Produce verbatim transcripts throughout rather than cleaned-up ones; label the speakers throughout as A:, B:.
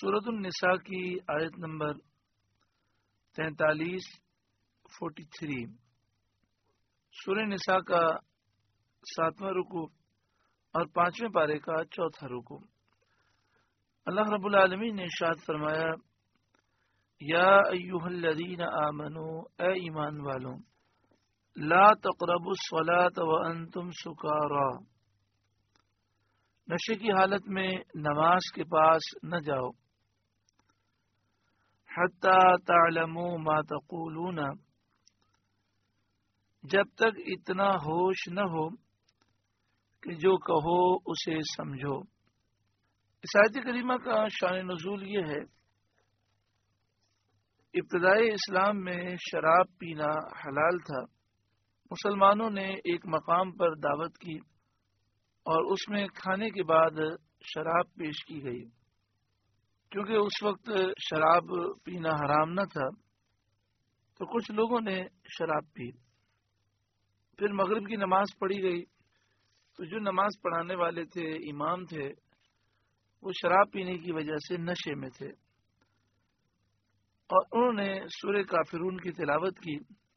A: سورۃ النساء کی آیت نمبر تینتالیس فورٹی تھری سورہ نساء کا ساتواں رکوع اور پانچویں پارے کا چوتھا رکوع۔ اللہ رب العالمین نے ارشاد فرمایا، یا ایھا الذین آمنوا، اے ایمان والوں، لا تقربوا الصلاۃ وانتم سکارا، نشے کی حالت میں نماز کے پاس نہ جاؤ، حتی تعلموا ما تقولون، جب تک اتنا ہوش نہ ہو کہ جو کہو اسے سمجھو۔ اس آیت کریمہ کا شان نزول یہ ہے، ابتدائی اسلام میں شراب پینا حلال تھا۔ مسلمانوں نے ایک مقام پر دعوت کی اور اس میں کھانے کے بعد شراب پیش کی گئی۔ کیونکہ اس وقت شراب پینا حرام نہ تھا تو کچھ لوگوں نے شراب پی۔ پھر مغرب کی نماز پڑھی گئی تو جو نماز پڑھانے والے تھے، امام تھے، وہ شراب پینے کی وجہ سے نشے میں تھے اور انہوں نے سورہ کافرون کی تلاوت کی،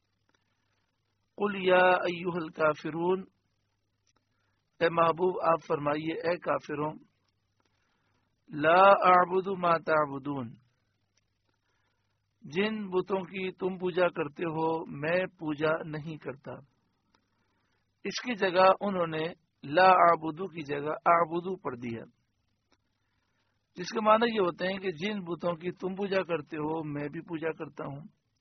A: قل یا ایھا الکافرون، اے محبوب آپ فرمائیے اے کافروں، لا اعبد ما تعبدون، جن بتوں کی تم پوجا کرتے ہو میں پوجا نہیں کرتا۔ اس کی جگہ انہوں نے لا اعبدو کی جگہ اعبدو پڑھ دیا، جس کے معنی یہ ہوتے ہیں کہ جن بتوں کی تم پوجا کرتے ہو میں بھی پوجا کرتا ہوں۔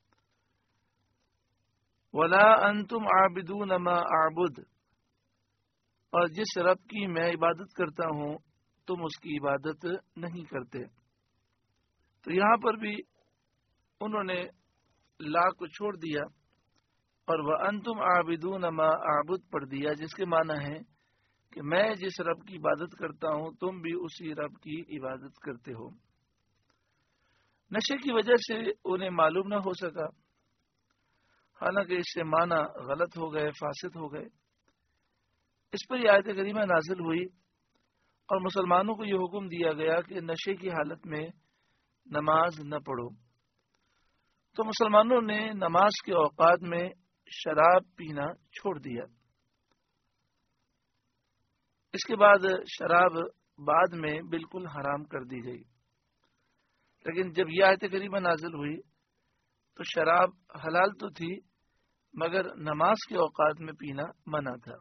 A: ولا انتم عابدون ما اعبد، اور جس رب کی میں عبادت کرتا ہوں تم اس کی عبادت نہیں کرتے۔ تو یہاں پر بھی انہوں نے لا کو چھوڑ دیا اور وَأَنْتُمْ عَابِدُونَ مَا أَعْبُدُ پڑھ دیا، جس کے معنی ہے کہ میں جس رب کی عبادت کرتا ہوں تم بھی اسی رب کی عبادت کرتے ہو۔ نشے کی وجہ سے انہیں معلوم نہ ہو سکا، حالانکہ اس سے معنی غلط ہو گئے، فاسد ہو گئے۔ اس پر یہ آیت کریمہ نازل ہوئی اور مسلمانوں کو یہ حکم دیا گیا کہ نشے کی حالت میں نماز نہ پڑھو۔ تو مسلمانوں نے نماز کے اوقات میں شراب پینا چھوڑ دیا۔ اس کے بعد شراب بعد میں بالکل حرام کر دی گئی، لیکن جب یہ آیت کریمہ نازل ہوئی تو شراب حلال تو تھی مگر نماز کے اوقات میں پینا منع تھا۔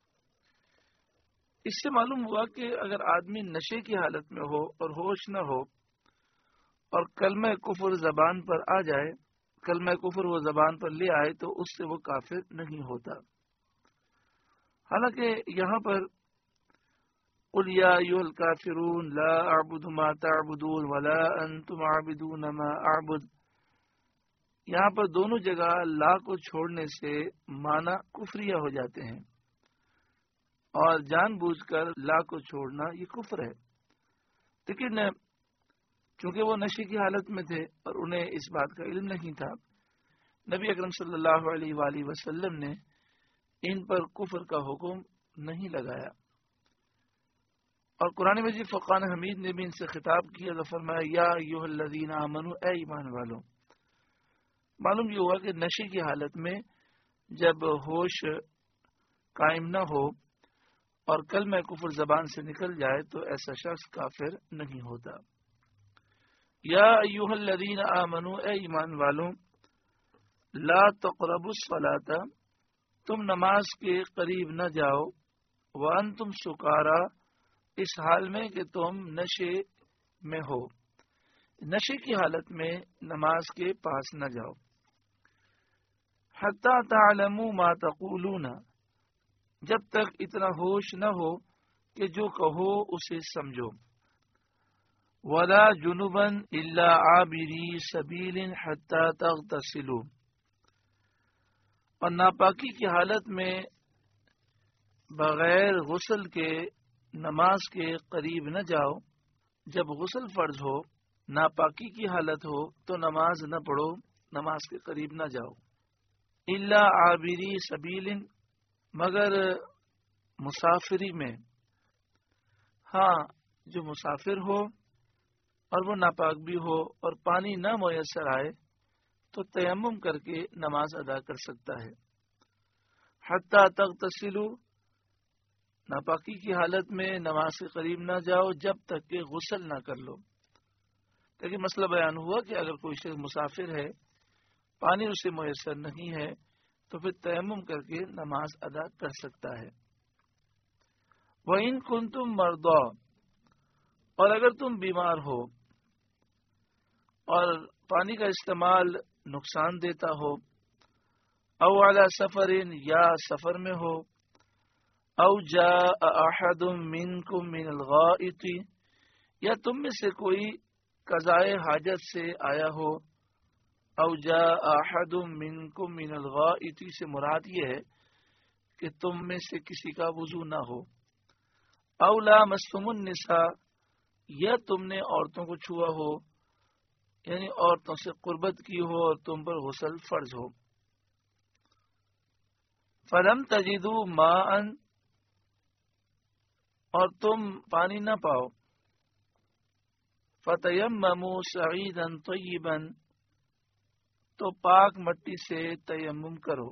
A: اس سے معلوم ہوا کہ اگر آدمی نشے کی حالت میں ہو اور ہوش نہ ہو اور کلمہ کفر زبان پر آ جائے، کلمہ کفر وہ زبان پر لے آئے تو اس سے وہ کافر نہیں ہوتا۔ حالانکہ یہاں پر قل یا ایھا الکافرون لا اعبد ما تعبدون ولا انتم عابدون ما اعبد، یہاں پر دونوں جگہ لا کو چھوڑنے سے معنی کفریہ ہو جاتے ہیں، اور جان بوجھ کر لا کو چھوڑنا یہ کفر ہے۔ لیکن چونکہ وہ نشے کی حالت میں تھے اور انہیں اس بات کا علم نہیں تھا، نبی اکرم صلی اللہ علیہ وآلہ وسلم نے ان پر کفر کا حکم نہیں لگایا۔ اور قرآن مجید فرقان حمید نے بھی ان سے خطاب کیا تو فرمایا، یا ایھا الذین آمنوا، اے ایمان والوں۔ معلوم یہ ہوا کہ نشے کی حالت میں جب ہوش قائم نہ ہو اور کلمہ کفر زبان سے نکل جائے تو ایسا شخص کافر نہیں ہوتا۔ یا ایھا الذین آمنوا، اے ایمان والوں، لا تقربوا الصلاۃ، تم نماز کے قریب نہ جاؤ، وانتم سکارا، اس حال میں کہ تم نشے میں ہو، نشے کی حالت میں نماز کے پاس نہ جاؤ۔ حتی تعلموا ما تقولون، جب تک اتنا ہوش نہ ہو کہ جو کہو اسے سمجھو۔ ولا جنبا الا عابری سبیل حتی تغتسلوا، اور ناپاکی کی حالت میں بغیر غسل کے نماز کے قریب نہ جاؤ۔ جب غسل فرض ہو، ناپاکی کی حالت ہو تو نماز نہ پڑھو، نماز کے قریب نہ جاؤ۔ الا عابری سبیل، مگر مسافری میں، ہاں جو مسافر ہو اور وہ ناپاک بھی ہو اور پانی نہ میسر آئے تو تیمم کر کے نماز ادا کر سکتا ہے۔ حتیٰ تغتسلوا، ناپاکی کی حالت میں نماز کے قریب نہ جاؤ جب تک کہ غسل نہ کر لو۔ لیکن مسئلہ بیان ہوا کہ اگر کوئی شخص مسافر ہے، پانی اسے میسر نہیں ہے، تو پھر تیمم کر کے نماز ادا کر سکتا ہے۔ وَإِن كُنتُم مَرْضَىٰ، اور اگر تم بیمار ہو اور پانی کا استعمال نقصان دیتا ہو، او علی سفر، یا سفر میں ہو، او جاء احد منکم من الغائط، یا تم میں سے کوئی قضائے حاجت سے آیا ہو۔ او جاء احد منکم من الغائط سے مراد یہ ہے کہ تم میں سے کسی کا وضو نہ ہو۔ او لامستم النساء، یا تم نے عورتوں کو چھوا ہو، یعنی عورتوں سے قربت کی ہو اور تم پر غسل فرض ہو۔ فلم تجدوا ماء، اور تم پانی نہ پاؤ، فتیمموا صعیدا طیبا، تو پاک مٹی سے تیمم کرو۔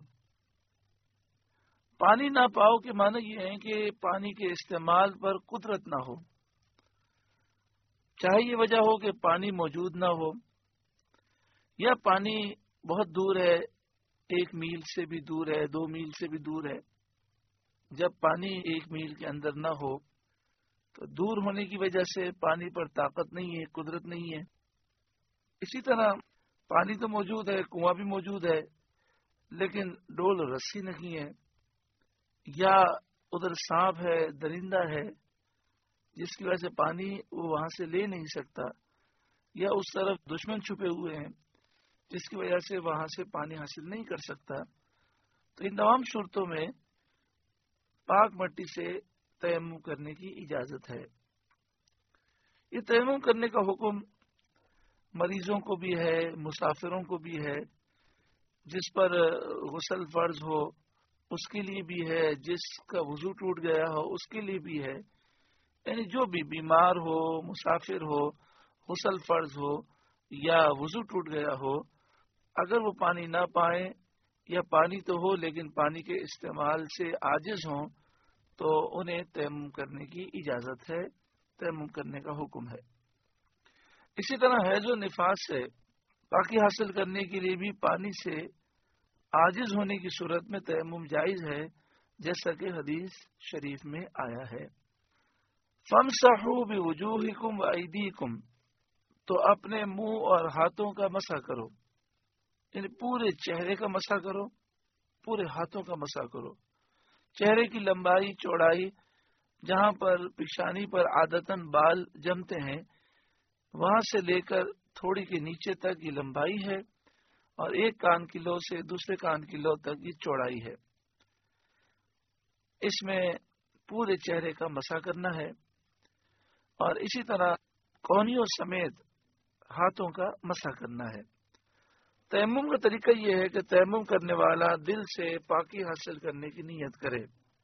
A: پانی نہ پاؤ کے معنی یہ ہے کہ پانی کے استعمال پر قدرت نہ ہو، چاہے یہ وجہ ہو کہ پانی موجود نہ ہو، یا پانی بہت دور ہے، ایک میل سے بھی دور ہے، دو میل سے بھی دور ہے۔ جب پانی ایک میل کے اندر نہ ہو تو دور ہونے کی وجہ سے پانی پر طاقت نہیں ہے، قدرت نہیں ہے۔ اسی طرح پانی تو موجود ہے، کنواں بھی موجود ہے، لیکن ڈول رسی نہیں ہے، یا ادھر سانپ ہے، درندہ ہے، جس کی وجہ سے پانی وہ وہاں سے لے نہیں سکتا، یا اس طرف دشمن چھپے ہوئے ہیں جس کی وجہ سے وہاں سے پانی حاصل نہیں کر سکتا، تو ان تمام صورتوں میں پاک مٹی سے تیمم کرنے کی اجازت ہے۔ یہ تیمم کرنے کا حکم مریضوں کو بھی ہے، مسافروں کو بھی ہے، جس پر غسل فرض ہو اس کے لیے بھی ہے، جس کا وضو ٹوٹ گیا ہو اس کے لیے بھی ہے، یعنی جو بھی بیمار ہو، مسافر ہو، غسل فرض ہو یا وضو ٹوٹ گیا ہو، اگر وہ پانی نہ پائیں یا پانی تو ہو لیکن پانی کے استعمال سے عاجز ہوں تو انہیں تیمم کرنے کی اجازت ہے، تیمم کرنے کا حکم ہے۔ اسی طرح حیض و نفاس سے پاکی حاصل کرنے کے لیے بھی پانی سے عاجز ہونے کی صورت میں تیمم جائز ہے، جیسا کہ حدیث شریف میں آیا ہے۔ فَامْسَحُوا بِوُجُوهِكُمْ وَأَيْدِيكُمْ، تو اپنے منہ اور ہاتھوں کا مسح کرو، یعنی پورے چہرے کا مسح کرو، پورے ہاتھوں کا مسح کرو۔ چہرے کی لمبائی چوڑائی، جہاں پر پیشانی پر عادتاً بال جمتے ہیں، وہاں سے لے کر تھوڑی کے نیچے تک یہ لمبائی ہے، اور ایک کان کی لو سے دوسرے کان کی لو تک یہ چوڑائی ہے۔ اس میں پورے چہرے کا مسح کرنا ہے، اور اسی طرح کونیوں سمیت ہاتھوں کا مسح کرنا ہے۔ تیمم کا طریقہ یہ ہے کہ تیمم کرنے والا دل سے پاکی حاصل کرنے کی نیت کرے۔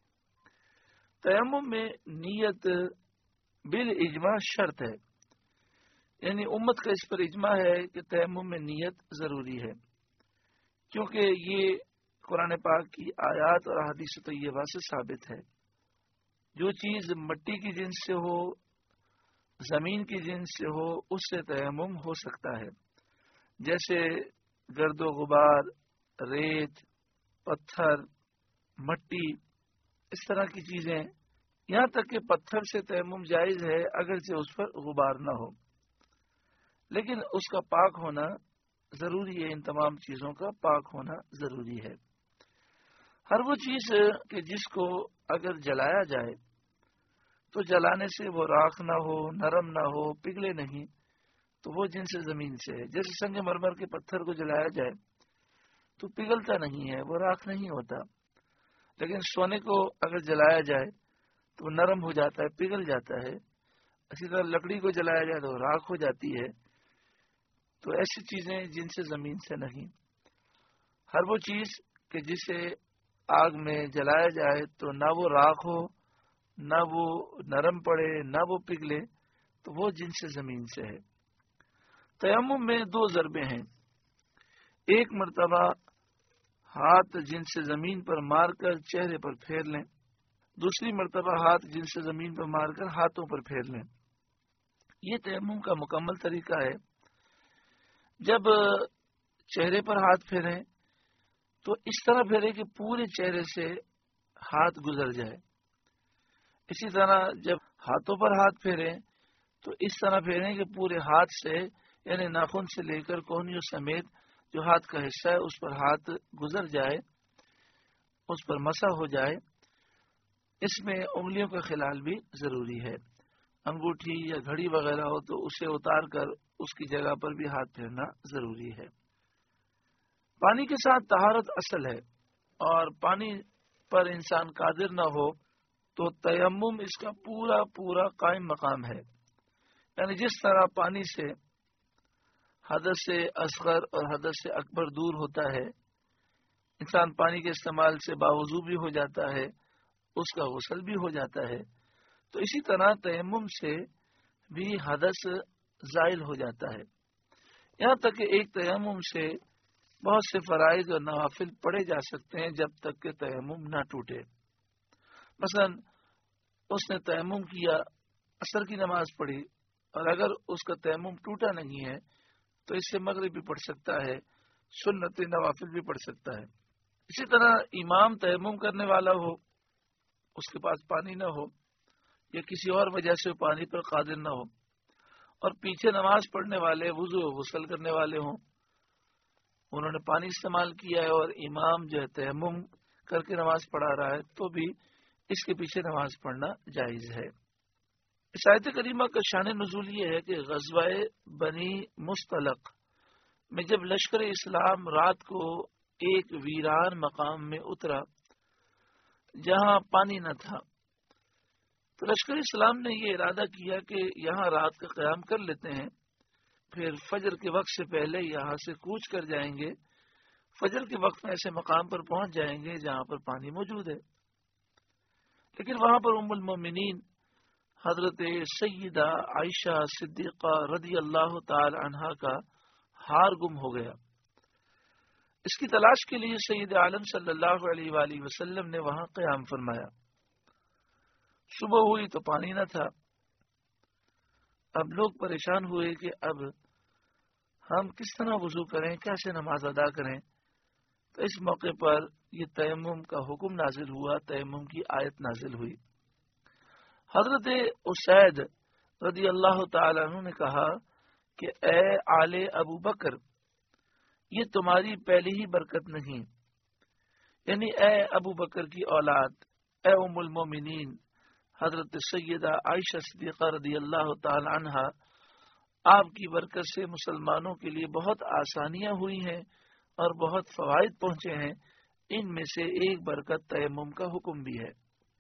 A: تیمم میں نیت بالاجماع شرط ہے، یعنی امت کا اس پر اجماع ہے کہ تیمم میں نیت ضروری ہے، کیونکہ یہ قرآن پاک کی آیات اور احادیث طیبہ سے ثابت ہے۔ جو چیز مٹی کی جنس سے ہو، زمین کی جنس سے ہو، اس سے تیمم ہو سکتا ہے، جیسے گرد و غبار، ریت، پتھر، مٹی، اس طرح کی چیزیں، یہاں تک کہ پتھر سے تیمم جائز ہے اگرچہ اس پر غبار نہ ہو، لیکن اس کا پاک ہونا ضروری ہے، ان تمام چیزوں کا پاک ہونا ضروری ہے۔ ہر وہ چیز کہ جس کو اگر جلایا جائے تو جلانے سے وہ راکھ نہ ہو، نرم نہ ہو، پگھلے نہیں، تو وہ جن سے زمین سے ہے۔ جیسے سنگ مرمر کے پتھر کو جلایا جائے تو پگھلتا نہیں ہے، وہ راکھ نہیں ہوتا، لیکن سونے کو اگر جلایا جائے تو وہ نرم ہو جاتا ہے، پگھل جاتا ہے۔ اسی طرح لکڑی کو جلایا جائے تو راکھ ہو جاتی ہے۔ تو ایسی چیزیں جن سے زمین سے نہیں، ہر وہ چیز کہ جسے آگ میں جلایا جائے تو نہ وہ راکھ ہو، نہ وہ نرم پڑے، نہ وہ پگھلے، تو وہ جن سے زمین سے ہے۔ تیمم میں دو ضربیں ہیں، ایک مرتبہ ہاتھ جن سے زمین پر مار کر چہرے پر پھیر لیں، دوسری مرتبہ ہاتھ جن سے زمین پر مار کر ہاتھوں پر پھیر لیں۔ یہ تیمم کا مکمل طریقہ ہے۔ جب چہرے پر ہاتھ پھیریں تو اس طرح پھیرے کہ پورے چہرے سے ہاتھ گزر جائے، اسی طرح جب ہاتھوں پر ہاتھ پھیریں تو اس طرح پھیریں کہ پورے ہاتھ سے یعنی ناخن سے لے کر کونیوں سمیت جو ہاتھ کا حصہ ہے اس پر ہاتھ گزر جائے، اس پر مسح ہو جائے۔ اس میں انگلیوں کا خلال بھی ضروری ہے، انگوٹھی یا گھڑی وغیرہ ہو تو اسے اتار کر اس کی جگہ پر بھی ہاتھ پھیرنا ضروری ہے۔ پانی کے ساتھ طہارت اصل ہے، اور پانی پر انسان قادر نہ ہو تو تیمم اس کا پورا پورا قائم مقام ہے۔ یعنی جس طرح پانی سے حدث سے اصغر اور حدث سے اکبر دور ہوتا ہے، انسان پانی کے استعمال سے باوضو بھی ہو جاتا ہے، اس کا غسل بھی ہو جاتا ہے، تو اسی طرح تیمم سے بھی حدث زائل ہو جاتا ہے۔ یہاں تک کہ ایک تیمم سے بہت سے فرائض اور نوافل پڑھے جا سکتے ہیں جب تک کہ تیمم نہ ٹوٹے۔ مثلا اس نے تیمم کیا، عصر کی نماز پڑھی، اور اگر اس کا تیمم ٹوٹا نہیں ہے تو اس سے مغرب بھی پڑھ سکتا ہے، سنت نوافل بھی پڑھ سکتا ہے۔ اسی طرح امام تیمم کرنے والا ہو، اس کے پاس پانی نہ ہو یا کسی اور وجہ سے پانی پر قادر نہ ہو، اور پیچھے نماز پڑھنے والے وضو و غسل کرنے والے ہوں، انہوں نے پانی استعمال کیا ہے اور امام جو ہے تیمم کر کے نماز پڑھا رہا ہے، تو بھی اس کے پیچھے نماز پڑھنا جائز ہے۔ اس آیت کریمہ کا شان نزول یہ ہے کہ غزوہ بنی مستلق میں جب لشکر اسلام رات کو ایک ویران مقام میں اترا جہاں پانی نہ تھا، تو لشکر اسلام نے یہ ارادہ کیا کہ یہاں رات کا قیام کر لیتے ہیں، پھر فجر کے وقت سے پہلے یہاں سے کوچ کر جائیں گے، فجر کے وقت میں ایسے مقام پر پہنچ جائیں گے جہاں پر پانی موجود ہے۔ لیکن وہاں پر ام المومنین حضرت سیدہ عائشہ صدیقہ رضی اللہ تعالی عنہا کا ہار گم ہو گیا۔ اس کی تلاش کے لیے سید عالم صلی اللہ علیہ وآلہ وسلم نے وہاں قیام فرمایا۔ صبح ہوئی تو پانی نہ تھا۔ اب لوگ پریشان ہوئے کہ اب ہم کس طرح وضو کریں، کیسے نماز ادا کریں۔ تو اس موقع پر یہ تیمم کا حکم نازل ہوا، تیمم کی آیت نازل ہوئی۔ حضرت اسید رضی اللہ تعالی عنہ نے کہا کہ اے آل ابو بکر، یہ تمہاری پہلی ہی برکت نہیں، یعنی اے ابو بکر کی اولاد، اے ام المومنین حضرت سیدہ عائشہ صدیقہ رضی اللہ تعالی عنہا، آپ کی برکت سے مسلمانوں کے لیے بہت آسانیاں ہوئی ہیں اور بہت فوائد پہنچے ہیں، ان میں سے ایک برکت تیمم کا حکم بھی ہے۔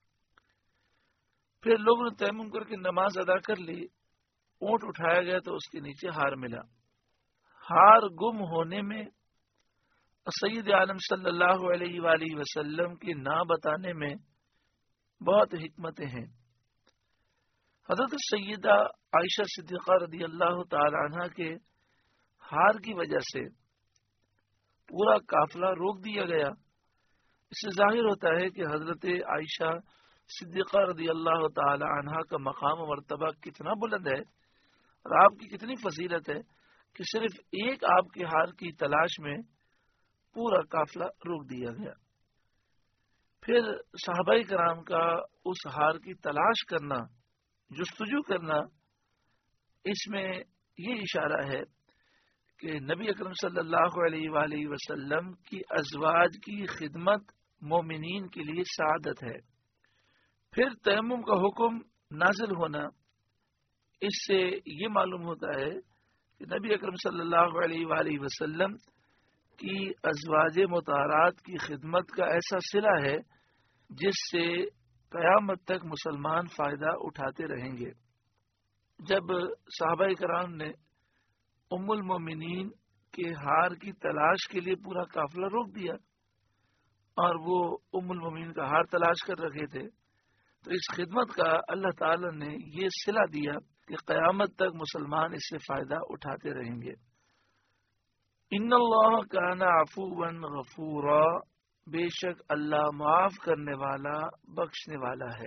A: پھر لوگوں نے تیمم کر کے نماز ادا کر لی، اونٹ اٹھایا گیا تو اس کے نیچے ہار ملا۔ ہار گم ہونے میں سید عالم صلی اللہ علیہ وآلہ وسلم کے نہ بتانے میں بہت حکمتیں ہیں۔ حضرت سیدہ عائشہ صدیقہ رضی اللہ تعالی عنہ کے ہار کی وجہ سے پورا قافلہ روک دیا گیا۔ اس سے ظاہر ہوتا ہے کہ حضرت عائشہ صدیقہ رضی اللہ تعالی عنہ کا مقام و مرتبہ کتنا بلند ہے اور آپ کی کتنی فضیلت ہے کہ صرف ایک آپ کے ہار کی تلاش میں پورا قافلہ روک دیا گیا۔ پھر صحابہ کرام کا اس ہار کی تلاش کرنا، جستجو کرنا، اس میں یہ اشارہ ہے کہ نبی اکرم صلی اللہ علیہ وآلہ وسلم کی ازواج کی خدمت مومنین کے لیے سعادت ہے۔ پھر تیمم کا حکم نازل ہونا، اس سے یہ معلوم ہوتا ہے کہ نبی اکرم صلی اللہ علیہ وآلہ وسلم کی ازواج مطہرات کی خدمت کا ایسا صلہ ہے جس سے قیامت تک مسلمان فائدہ اٹھاتے رہیں گے۔ جب صحابہ کرام نے ام المومنین کے ہار کی تلاش کے لیے پورا قافلہ روک دیا اور وہ ام المومنین کا ہار تلاش کر رکھے تھے، تو اس خدمت کا اللہ تعالی نے یہ صلہ دیا کہ قیامت تک مسلمان اس سے فائدہ اٹھاتے رہیں گے۔ ان اللہ کان عفوا غفورا، بے شک اللہ معاف کرنے والا بخشنے والا ہے۔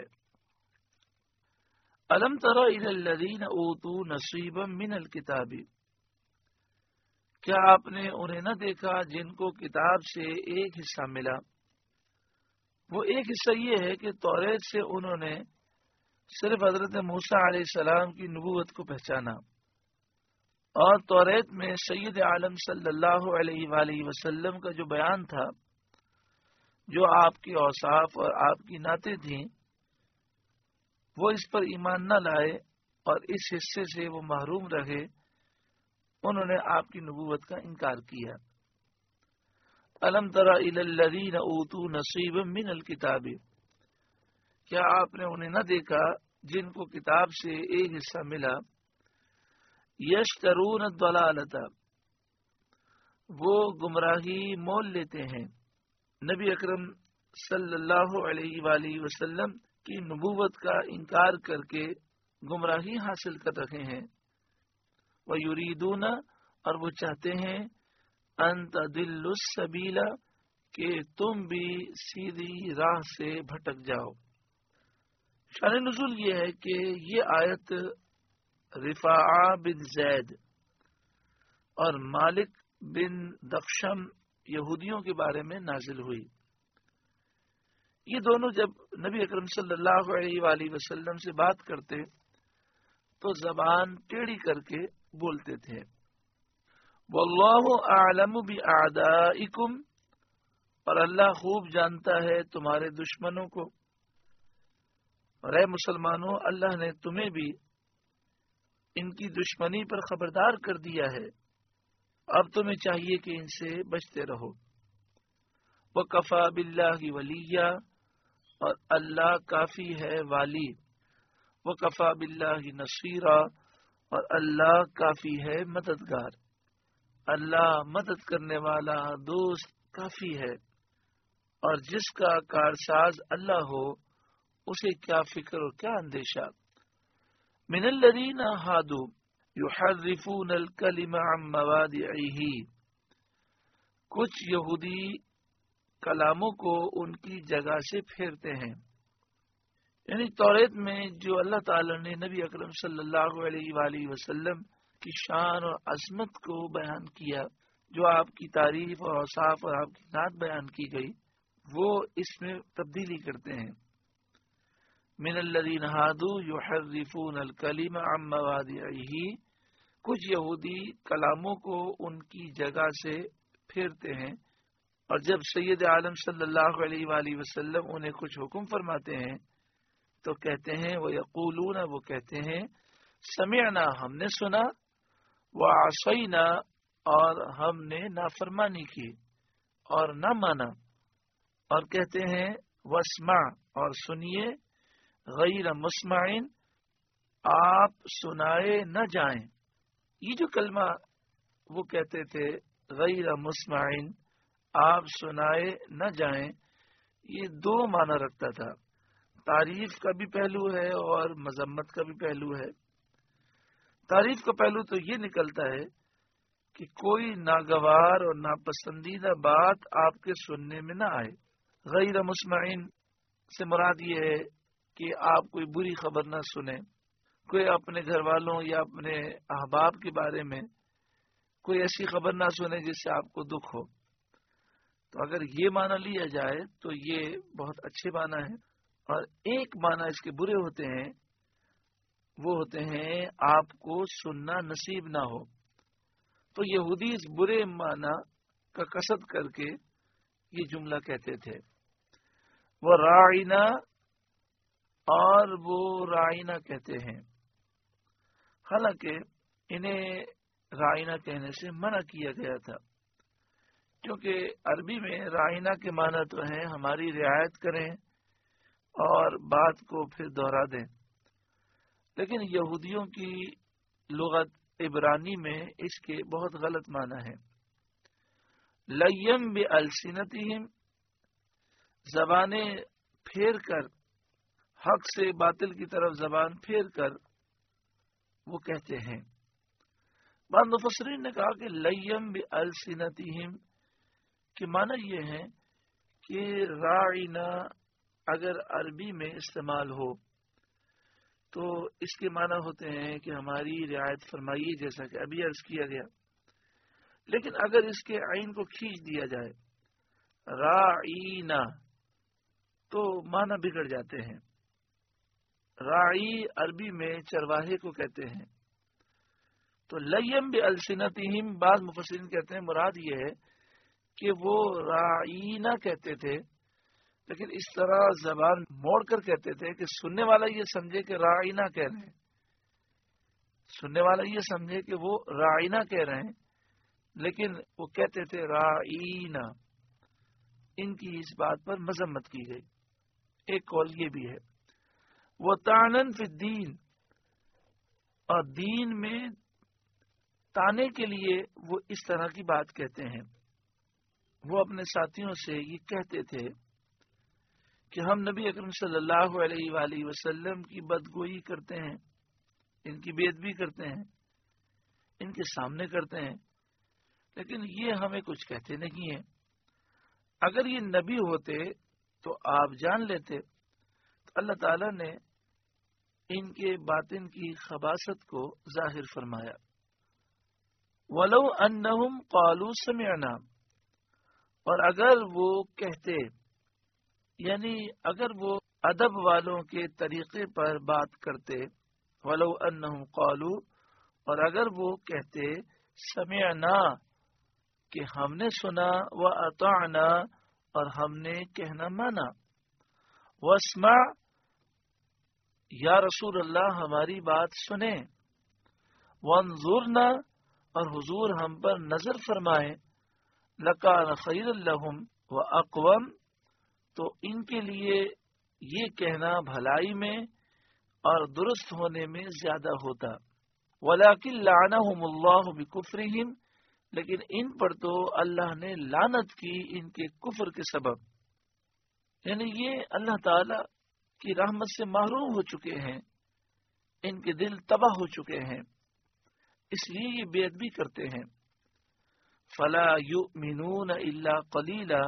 A: الم تر الی الذین اوتوا نصیبا من الکتاب، کیا آپ نے انہیں نہ دیکھا جن کو کتاب سے ایک حصہ ملا؟ وہ ایک حصہ یہ ہے کہ توریت سے انہوں نے صرف حضرت موسیٰ علیہ السلام کی نبوت کو پہچانا، اور توریت میں سید عالم صلی اللہ علیہ وآلہ وسلم کا جو بیان تھا، جو آپ کی اوصاف اور آپ کی نعتیں تھیں، وہ اس پر ایمان نہ لائے اور اس حصے سے وہ محروم رہے، انہوں نے آپ کی نبوت کا انکار کیا۔ الم تر الی الذین اوتوا نصیبا من الکتاب، کیا آپ نے انہیں نہ دیکھا جن کو کتاب سے ایک حصہ ملا؟ یشترون الضلالۃ، وہ گمراہی مول لیتے ہیں، نبی اکرم صلی اللہ علیہ وآلہ وسلم کی نبوت کا انکار کر کے گمراہی حاصل کر رہے ہیں۔ وَيُرِيدُونَ، اور وہ چاہتے ہیں، أَن تَضِلُّوا السَّبِيلَ، کہ تم بھی سیدھی راہ سے بھٹک جاؤ۔ شان نزول یہ ہے کہ یہ آیت رفاعہ بن زید اور مالک بن دخشم یہودیوں کے بارے میں نازل ہوئی۔ یہ دونوں جب نبی اکرم صلی اللہ علیہ وآلہ وسلم سے بات کرتے تو زبان ٹیڑھی کر کے بولتے تھے۔ واللہ اعلم باعدائکم، اور اللہ خوب جانتا ہے تمہارے دشمنوں کو۔ اور اے مسلمانوں، اللہ نے تمہیں بھی ان کی دشمنی پر خبردار کر دیا ہے، اب تمہیں چاہیے کہ ان سے بچتے رہو۔ وَكَفَى بِاللَّهِ وَلِيًّا، اور اللہ کافی ہے والی۔ وَكَفَى بِاللَّهِ نَصِيرًا، اور اللہ کافی ہے مددگار۔ اللہ مدد کرنے والا دوست کافی ہے، اور جس کا کارساز اللہ ہو اسے کیا فکر اور کیا اندیشہ۔ من الذین ہادوا یحرفون الکلم عن مواضعہ، کچھ یہودی کلاموں کو ان کی جگہ سے پھیرتے ہیں، یعنی توریت میں جو اللہ تعالی نے نبی اکرم صلی اللہ علیہ وآلہ وسلم کی شان اور عظمت کو بیان کیا، جو آپ کی تعریف اور اوصاف اور آپ کی نعت بیان کی گئی، وہ اس میں تبدیلی کرتے ہیں۔ من الذین ہادوا یحرفون الکلم عن مواضعہ، کچھ یہودی کلاموں کو ان کی جگہ سے پھیرتے ہیں، اور جب سید عالم صلی اللہ علیہ وآلہ وسلم انہیں کچھ حکم فرماتے ہیں تو کہتے ہیں، وہ یقولون، وہ کہتے ہیں، سمعنا، ہم نے سنا، وعصینا، اور ہم نے نافرمانی کی اور نہ مانا، اور کہتے ہیں واسمع، اور سنیے، غیر مسمعین، آپ سنائے نہ جائیں۔ یہ جو کلمہ وہ کہتے تھے غیر مسمعین، آپ سنائے نہ جائیں، یہ دو معنی رکھتا تھا، تعریف کا بھی پہلو ہے اور مذمت کا بھی پہلو ہے۔ تعریف کا پہلو تو یہ نکلتا ہے کہ کوئی ناگوار اور ناپسندیدہ بات آپ کے سننے میں نہ آئے۔ غیر مسمعین سے مراد یہ ہے کہ آپ کوئی بری خبر نہ سنیں، کوئی اپنے گھر والوں یا اپنے احباب کے بارے میں کوئی ایسی خبر نہ سنیں جس سے آپ کو دکھ ہو۔ تو اگر یہ معنی لیا جائے تو یہ بہت اچھے معنی ہے، اور ایک معنی اس کے برے ہوتے ہیں، وہ ہوتے ہیں آپ کو سننا نصیب نہ ہو۔ تو یہودی اس برے معنی کا قصد کر کے یہ جملہ کہتے تھے۔ وہ راعینا، اور وہ رائنا کہتے ہیں، حالانکہ انہیں رائنا کہنے سے منع کیا گیا تھا، کیونکہ عربی میں رائنا کے معنی تو ہیں ہماری رعایت کریں اور بات کو پھر دوہرا دیں، لیکن یہودیوں کی لغت عبرانی میں اس کے بہت غلط معنی ہے۔ لیم بِأَلْسِنَتِهِمْ، زبانیں پھیر کر، حق سے باطل کی طرف زبان پھیر کر، وہ کہتے ہیں. بعض مفسرین نے کہا کہ لیم بألسنتہم کہ معنی یہ ہے کہ راعینا اگر عربی میں استعمال ہو تو اس کے معنی ہوتے ہیں کہ ہماری رعایت فرمائیے، جیسا کہ ابھی عرض کیا گیا. لیکن اگر اس کے عین کو کھینچ دیا جائے راعینا تو معنی بگڑ جاتے ہیں. راعی عربی میں چرواہے کو کہتے ہیں. تو لیم بألسنتہم بعض مفسرین کہتے ہیں مراد یہ ہے کہ وہ راعینا کہتے تھے، لیکن اس طرح زبان موڑ کر کہتے تھے کہ سننے والا یہ سمجھے کہ راعینا کہہ رہے ہیں، سننے والا یہ سمجھے کہ وہ راعینا کہہ رہے ہیں، لیکن وہ کہتے تھے راعینا. ان کی اس بات پر مذمت کی گئی. ایک قول یہ بھی ہے وہ طعنن فی الدین، اور دین میں تانے کے لیے وہ اس طرح کی بات کہتے ہیں. وہ اپنے ساتھیوں سے یہ کہتے تھے کہ ہم نبی اکرم صلی اللہ علیہ وآلہ وسلم کی بدگوئی کرتے ہیں، ان کی بے ادبی کرتے ہیں، ان کے سامنے کرتے ہیں، لیکن یہ ہمیں کچھ کہتے نہیں ہیں. اگر یہ نبی ہوتے تو آپ جان لیتے. تو اللہ تعالی نے ان کے باطن کی خباثت کو ظاہر فرمایا. وَلَوْ أَنَّهُمْ قَالُوا سَمِعْنَا، اور اگر وہ کہتے، یعنی اگر وہ ادب والوں کے طریقے پر بات کرتے، وَلَوْ أَنَّهُمْ قَالُوا، اور اگر وہ کہتے سمعنا کہ ہم نے سنا، وَأَطَعْنَا اور ہم نے کہنا مانا، وَاسْمَعْ یا رسول اللہ ہماری بات سنیں، وَانظُرْنَا اور حضور ہم پر نظر فرمائیں، لَكَانَ خَيْرًا لَهُمْ وَأَقْوَمْ تو ان کے لیے یہ کہنا بھلائی میں اور درست ہونے میں زیادہ ہوتا. وَلَكِنْ لَعَنَهُمُ اللَّهُ بِكُفْرِهِمْ لیکن ان پر تو اللہ نے لعنت کی ان کے کفر کے سبب، یعنی یہ اللہ تعالی کی رحمت سے محروم ہو چکے ہیں، ان کے دل تباہ ہو چکے ہیں، اس لیے یہ بے ادبی کرتے ہیں. فلا یؤمنون الا قلیلا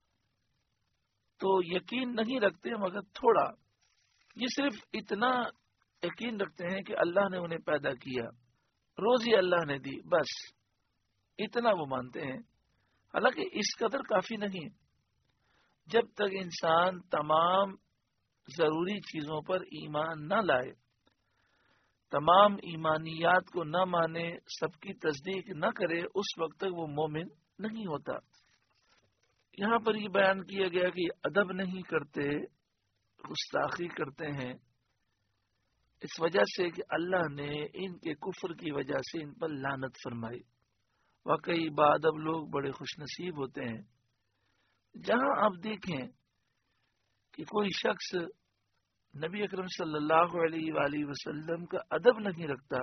A: تو یقین نہیں رکھتے مگر تھوڑا. یہ صرف اتنا یقین رکھتے ہیں کہ اللہ نے انہیں پیدا کیا، روزی اللہ نے دی، بس اتنا وہ مانتے ہیں. حالانکہ اس قدر کافی نہیں. جب تک انسان تمام ضروری چیزوں پر ایمان نہ لائے، تمام ایمانیات کو نہ مانے، سب کی تصدیق نہ کرے، اس وقت تک وہ مومن نہیں ہوتا. یہاں پر یہ بیان کیا گیا کہ ادب نہیں کرتے، گستاخی کرتے ہیں، اس وجہ سے کہ اللہ نے ان کے کفر کی وجہ سے ان پر لعنت فرمائی. واقعی بادب لوگ بڑے خوش نصیب ہوتے ہیں. جہاں آپ دیکھیں کہ کوئی شخص نبی اکرم صلی اللہ علیہ وآلہ وسلم کا ادب نہیں رکھتا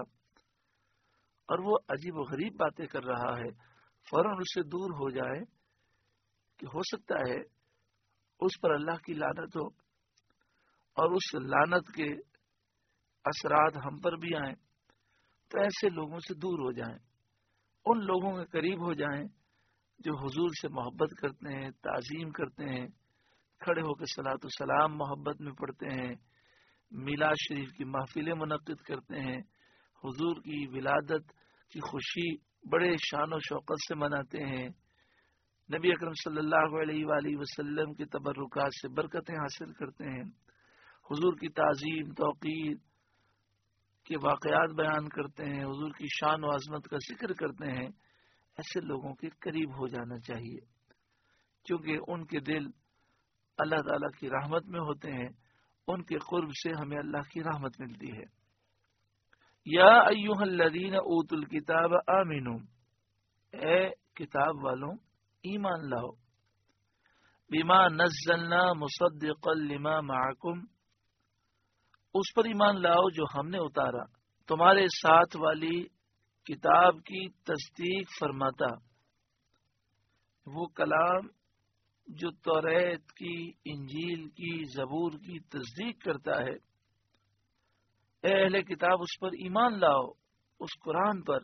A: اور وہ عجیب و غریب باتیں کر رہا ہے، فوراً اس سے دور ہو جائے کہ ہو سکتا ہے اس پر اللہ کی لعنت ہو اور اس لعنت کے اثرات ہم پر بھی آئیں. تو ایسے لوگوں سے دور ہو جائیں، ان لوگوں کے قریب ہو جائیں جو حضور سے محبت کرتے ہیں، تعظیم کرتے ہیں، کھڑے ہو کے صلاۃ و سلام محبت میں پڑھتے ہیں، میلاد شریف کی محفلیں منعقد کرتے ہیں، حضور کی ولادت کی خوشی بڑے شان و شوقت سے مناتے ہیں، نبی اکرم صلی اللہ علیہ وآلہ وسلم کے تبرکات سے برکتیں حاصل کرتے ہیں، حضور کی تعظیم توقیر کے واقعات بیان کرتے ہیں، حضور کی شان و عظمت کا ذکر کرتے ہیں. ایسے لوگوں کے قریب ہو جانا چاہیے کیونکہ ان کے دل اللہ تعالیٰ کی رحمت میں ہوتے ہیں، ان کے قرب سے ہمیں اللہ کی رحمت ملتی ہے. یا ایھا الذین اوتوا الکتاب آمنوا، اے کتاب والوں ایمان لاؤ، بما نزلنا مصدقا لما معکم، اس پر ایمان لاؤ جو ہم نے اتارا تمہارے ساتھ والی کتاب کی تصدیق فرماتا. وہ کلام جو توریت کی، انجیل کی، زبور کی تصدیق کرتا ہے. اے اہل کتاب اس پر ایمان لاؤ، اس قرآن پر،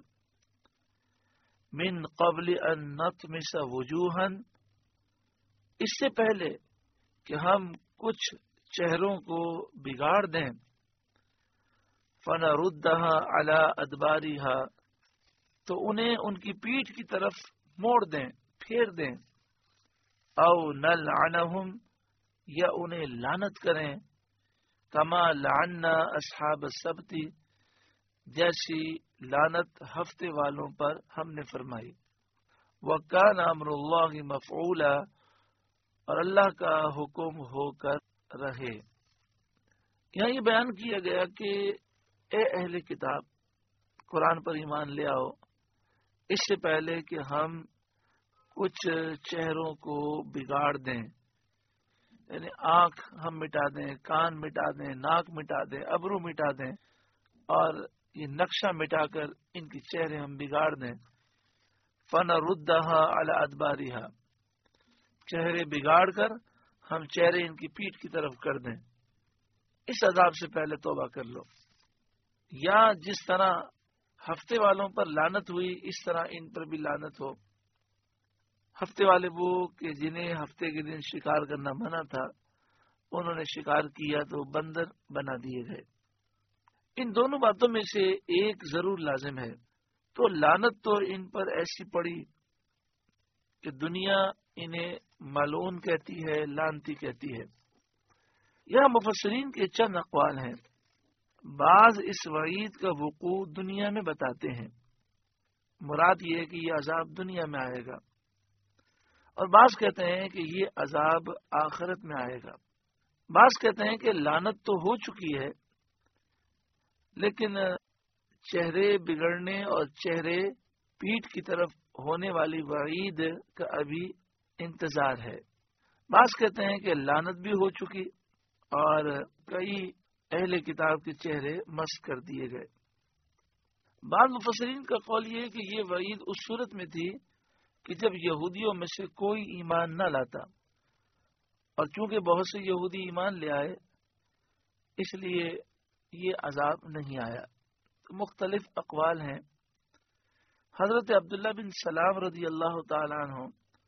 A: من قبل ان نطمس وجوہا، اس سے پہلے کہ ہم کچھ چہروں کو بگاڑ دیں، فنردھا علی ادبارہا، تو انہیں ان کی پیٹھ کی طرف موڑ دیں، پھیر دیں، او نلعنہم، یا انہیں لعنت کریں، کما لعنا اصحاب السبت، جیسی لعنت ہفتے والوں پر ہم نے فرمائی، وکان امر اللہ مفعولا، اور اللہ کا حکم ہو کر رہے۔ یہاں یہ بیان کیا گیا کہ اے اہل کتاب قرآن پر ایمان لے آؤ، اس سے پہلے کہ ہم کچھ چہروں کو بگاڑ دیں، یعنی آنکھ ہم مٹا دیں، کان مٹا دیں، ناک مٹا دیں، ابرو مٹا دیں، اور یہ نقشہ مٹا کر ان کی چہرے ہم بگاڑ دیں، فنردھا علی ادبارہا، چہرے بگاڑ کر ہم چہرے ان کی پیٹھ کی طرف کر دیں، اس عذاب سے پہلے توبہ کر لو۔ یا جس طرح ہفتے والوں پر لعنت ہوئی اس طرح ان پر بھی لعنت ہو۔ ہفتے والے وہ کہ جنہیں ہفتے کے دن شکار کرنا منع تھا، انہوں نے شکار کیا تو بندر بنا دیے گئے۔ ان دونوں باتوں میں سے ایک ضرور لازم ہے، تو لعنت تو ان پر ایسی پڑی کہ دنیا انہیں ملعون کہتی ہے، لعنتی کہتی ہے۔ یہاں مفسرین کے چند اقوال ہیں، بعض اس وعید کا وقوع دنیا میں بتاتے ہیں، مراد یہ ہے کہ یہ عذاب دنیا میں آئے گا، اور بعض کہتے ہیں کہ یہ عذاب آخرت میں آئے گا۔ بعض کہتے ہیں کہ لعنت تو ہو چکی ہے، لیکن چہرے بگڑنے اور چہرے پیٹھ کی طرف ہونے والی وعید کا ابھی انتظار ہے۔ بعض کہتے ہیں کہ لعنت بھی ہو چکی اور کئی اہل کتاب کے چہرے مسخ کر دیے گئے۔ بعض مفسرین کا قول یہ ہے کہ یہ وعید اس صورت میں تھی کہ جب یہودیوں میں سے کوئی ایمان نہ لاتا، اور چونکہ بہت سے یہودی ایمان لے آئے اس لیے یہ عذاب نہیں آیا۔ مختلف اقوال ہیں۔ حضرت عبداللہ بن سلام رضی اللہ تعالیٰ عنہ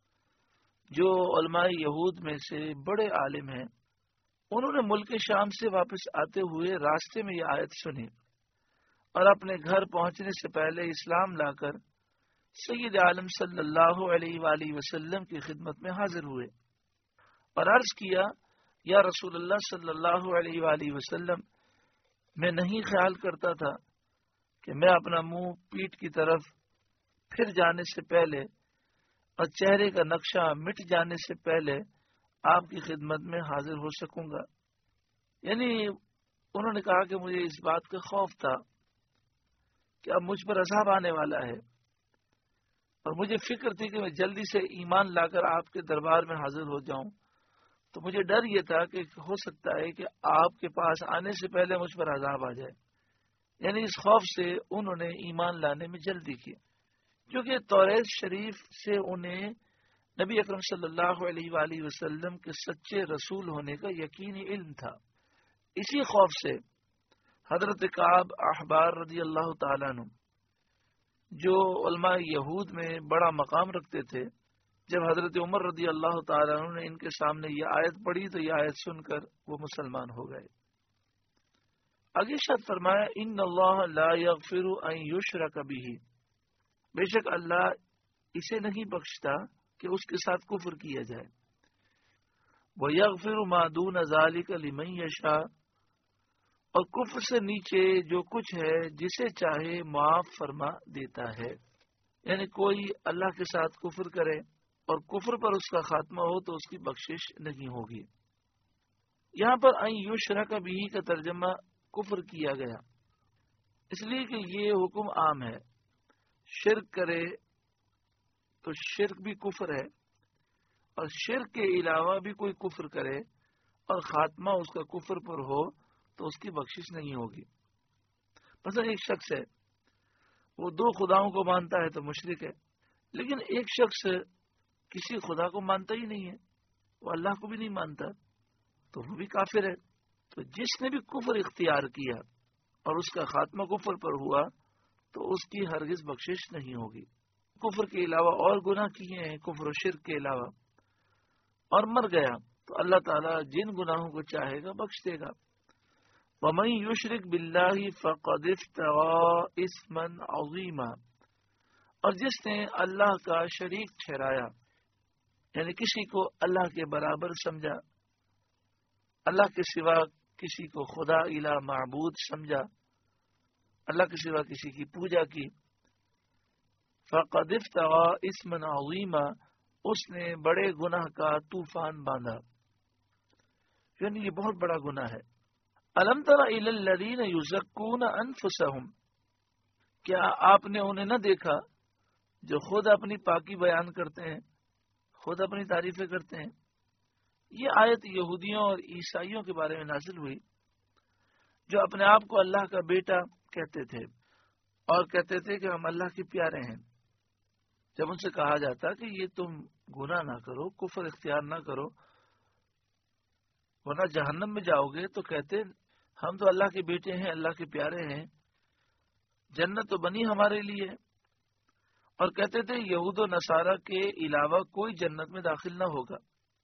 A: جو علماء یہود میں سے بڑے عالم ہیں، انہوں نے ملک شام سے واپس آتے ہوئے راستے میں یہ آیت سنی اور اپنے گھر پہنچنے سے پہلے اسلام لا کر سید عالم صلی اللہ علیہ وآلہ وسلم کی خدمت میں حاضر ہوئے اور عرض کیا، یا رسول اللہ صلی اللہ علیہ وآلہ وسلم، میں نہیں خیال کرتا تھا کہ میں اپنا منہ پیٹھ کی طرف پھر جانے سے پہلے اور چہرے کا نقشہ مٹ جانے سے پہلے آپ کی خدمت میں حاضر ہو سکوں گا۔ یعنی انہوں نے کہا کہ مجھے اس بات کا خوف تھا کہ اب مجھ پر عذاب آنے والا ہے، اور مجھے فکر تھی کہ میں جلدی سے ایمان لا کر آپ کے دربار میں حاضر ہو جاؤں، تو مجھے ڈر یہ تھا کہ ہو سکتا ہے کہ آپ کے پاس آنے سے پہلے مجھ پر عذاب آ جائے۔ یعنی اس خوف سے انہوں نے ایمان لانے میں جلدی کی، کیونکہ توریت شریف سے انہیں نبی اکرم صلی اللہ علیہ وآلہ وسلم کے سچے رسول ہونے کا یقینی علم تھا۔ اسی خوف سے حضرت کعب احبار رضی اللہ تعالیٰ عنہ جو علماء یہود میں بڑا مقام رکھتے تھے، جب حضرت عمر رضی اللہ تعالیٰ عنہ نے ان کے سامنے یہ آیت پڑھی تو یہ آیت سن کر وہ مسلمان ہو گئے۔ آگے ارشاد فرمایا، ان اللہ لا یغفر ان یشرک بہ، بے شک اللہ اسے نہیں بخشتا کہ اس کے ساتھ کفر کیا جائے، وَيَغْفِرُ مَا دُونَ ذَلِكَ لِمَن يَشَاءُ، اور کفر سے نیچے جو کچھ ہے جسے چاہے معاف فرما دیتا ہے۔ یعنی کوئی اللہ کے ساتھ کفر کرے اور کفر پر اس کا خاتمہ ہو تو اس کی بخشش نہیں ہوگی۔ یہاں پر ان یشرک بہ کا ترجمہ کفر کیا گیا، اس لیے کہ یہ حکم عام ہے، شرک کرے تو شرک بھی کفر ہے، اور شرک کے علاوہ بھی کوئی کفر کرے اور خاتمہ اس کا کفر پر ہو تو اس کی بخشش نہیں ہوگی۔ مثلا ایک شخص ہے، وہ دو خداؤں کو مانتا ہے تو مشرک ہے، لیکن ایک شخص کسی خدا کو مانتا ہی نہیں ہے، وہ اللہ کو بھی نہیں مانتا، تو وہ بھی کافر ہے۔ تو جس نے بھی کفر اختیار کیا اور اس کا خاتمہ کفر پر ہوا تو اس کی ہرگز بخشش نہیں ہوگی. کفر کے علاوہ اور گناہ کیے ہیں کفر و شرک کے علاوہ اور مر گیا تو اللہ تعالیٰ جن گناہوں کو چاہے گا بخش دے گا. وَمَن يُشْرِكْ بِاللَّهِ فَقَدِ افْتَرَىٰ إِثْمًا عَظِيمًا، اور جس نے اللہ کا شریک ٹھہرایا یعنی کسی کو اللہ کے برابر سمجھا، اللہ کے سوا کسی کو خدا الہ معبود سمجھا، اللہ کے سوا کسی کی پوجا کی، فَقَدِ افْتَرَىٰ إِثْمًا عَظِيمًا، اس نے بڑے گناہ کا طوفان باندھا، یعنی یہ بہت بڑا گناہ ہے. الم تر الی الذین یزکون انفسہم، کیا آپ نے انہیں نہ دیکھا جو خود اپنی پاکی بیان کرتے ہیں، خود اپنی تعریفیں کرتے ہیں. یہ آیت یہودیوں اور عیسائیوں کے بارے میں نازل ہوئی جو اپنے آپ کو اللہ کا بیٹا کہتے تھے اور کہتے تھے کہ ہم اللہ کے پیارے ہیں. جب ان سے کہا جاتا کہ یہ تم گناہ نہ کرو، کفر اختیار نہ کرو ورنہ جہنم میں جاؤ گے، تو کہتے ہم تو اللہ کے بیٹے ہیں، اللہ کے پیارے ہیں، جنت تو بنی ہمارے لیے. اور کہتے تھے یہود و نصارہ کے علاوہ کوئی جنت میں داخل نہ ہوگا.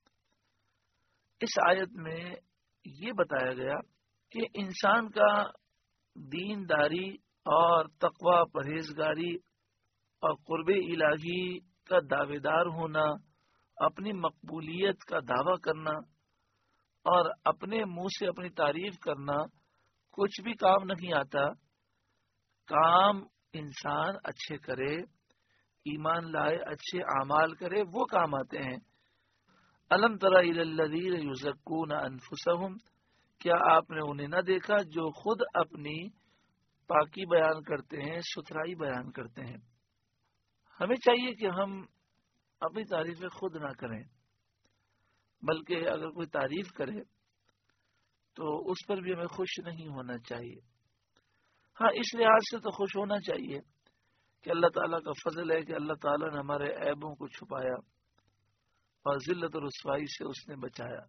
A: اس آیت میں یہ بتایا گیا کہ انسان کا دینداری اور تقوی پرہیزگاری اور قرب الہی کا دعوے دار ہونا، اپنی مقبولیت کا دعویٰ کرنا اور اپنے منہ سے اپنی تعریف کرنا کچھ بھی کام نہیں آتا. کام انسان اچھے کرے، ایمان لائے، اچھے اعمال کرے، وہ کام آتے ہیں. الم تر الی الذین یزکون انفسہم، کیا آپ نے انہیں نہ دیکھا جو خود اپنی پاکی بیان کرتے ہیں، ستھرائی بیان کرتے ہیں. ہمیں چاہیے کہ ہم اپنی تعریفیں خود نہ کریں، بلکہ اگر کوئی تعریف کرے تو اس پر بھی ہمیں خوش نہیں ہونا چاہیے. ہاں، اس لحاظ سے تو خوش ہونا چاہیے کہ اللہ تعالیٰ کا فضل ہے کہ اللہ تعالیٰ نے ہمارے عیبوں کو چھپایا اور ذلت و رسوائی سے اس نے بچایا.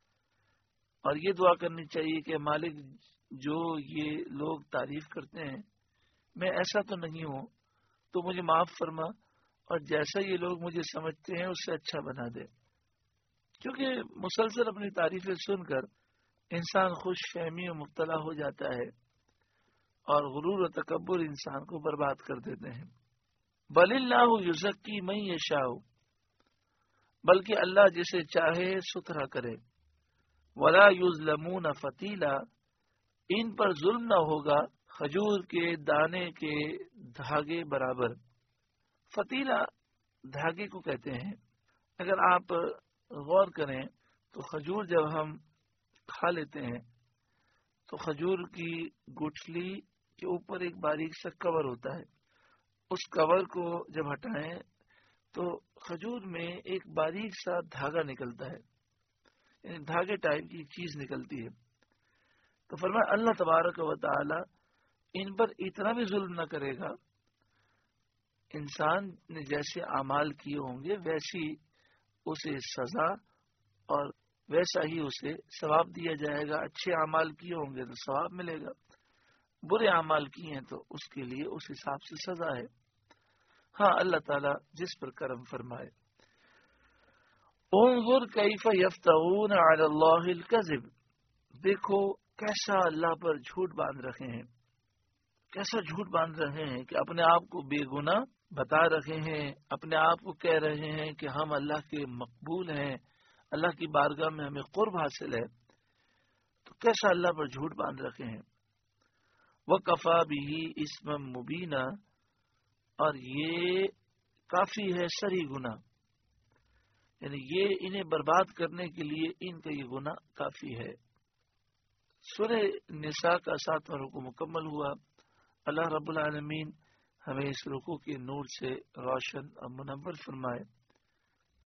A: اور یہ دعا کرنی چاہیے کہ مالک جو یہ لوگ تعریف کرتے ہیں میں ایسا تو نہیں ہوں، تو مجھے معاف فرما اور جیسا یہ لوگ مجھے سمجھتے ہیں اس سے اچھا بنا دے. کیونکہ مسلسل اپنی تعریفیں سن کر انسان خوش فہمی میں مبتلا ہو جاتا ہے اور غرور و تکبر انسان کو برباد کر دیتے ہیں. بل اللہ یزکی من یشاء، بلکہ اللہ جسے چاہے ستھرا کرے. ولا یظلمون فتیلا، ان پر ظلم نہ ہوگا کھجور کے دانے کے دھاگے برابر. فتیلا دھاگے کو کہتے ہیں. اگر آپ غور کریں تو کھجور جب ہم کھا لیتے ہیں تو کھجور کی گٹھلی کے اوپر ایک باریک سا کور ہوتا ہے. اس کور کو جب ہٹائیں تو کھجور میں ایک باریک سا دھاگا نکلتا ہے، یعنی دھاگے ٹائپ کی چیز نکلتی ہے. تو فرمایا اللہ تبارک و تعالی ان پر اتنا بھی ظلم نہ کرے گا. انسان نے جیسے اعمال کیے ہوں گے ویسی اسے سزا اور ویسا ہی اسے ثواب دیا جائے گا. اچھے اعمال کیے ہوں گے تو ثواب ملے گا، برے اعمال کیے ہیں تو اس کے لیے اس حساب سے سزا ہے. ہاں، اللہ تعالیٰ جس پر کرم فرمائے. انظر کیف یفترون علی اللہ الکذب، دیکھو کیسا اللہ پر جھوٹ باندھ رہے ہیں، کیسا جھوٹ باندھ رہے ہیں کہ اپنے آپ کو بے گناہ بتا رہے ہیں، اپنے آپ کو کہہ رہے ہیں کہ ہم اللہ کے مقبول ہیں، اللہ کی بارگاہ میں ہمیں قرب حاصل ہے. تو کیسا اللہ پر جھوٹ باندھ رکھے ہیں. وَكَفَى بِهِ اسْمًا مُبِينًا، اور یہ کافی ہے سری گناہ، یعنی یہ انہیں برباد کرنے کے لیے ان کا یہ گناہ کافی ہے. سورہ نساء کا ساتواں رکوع مکمل ہوا. اللہ رب العالمین ہمیں اس رکوع کے نور سے روشن اور منور فرمائے.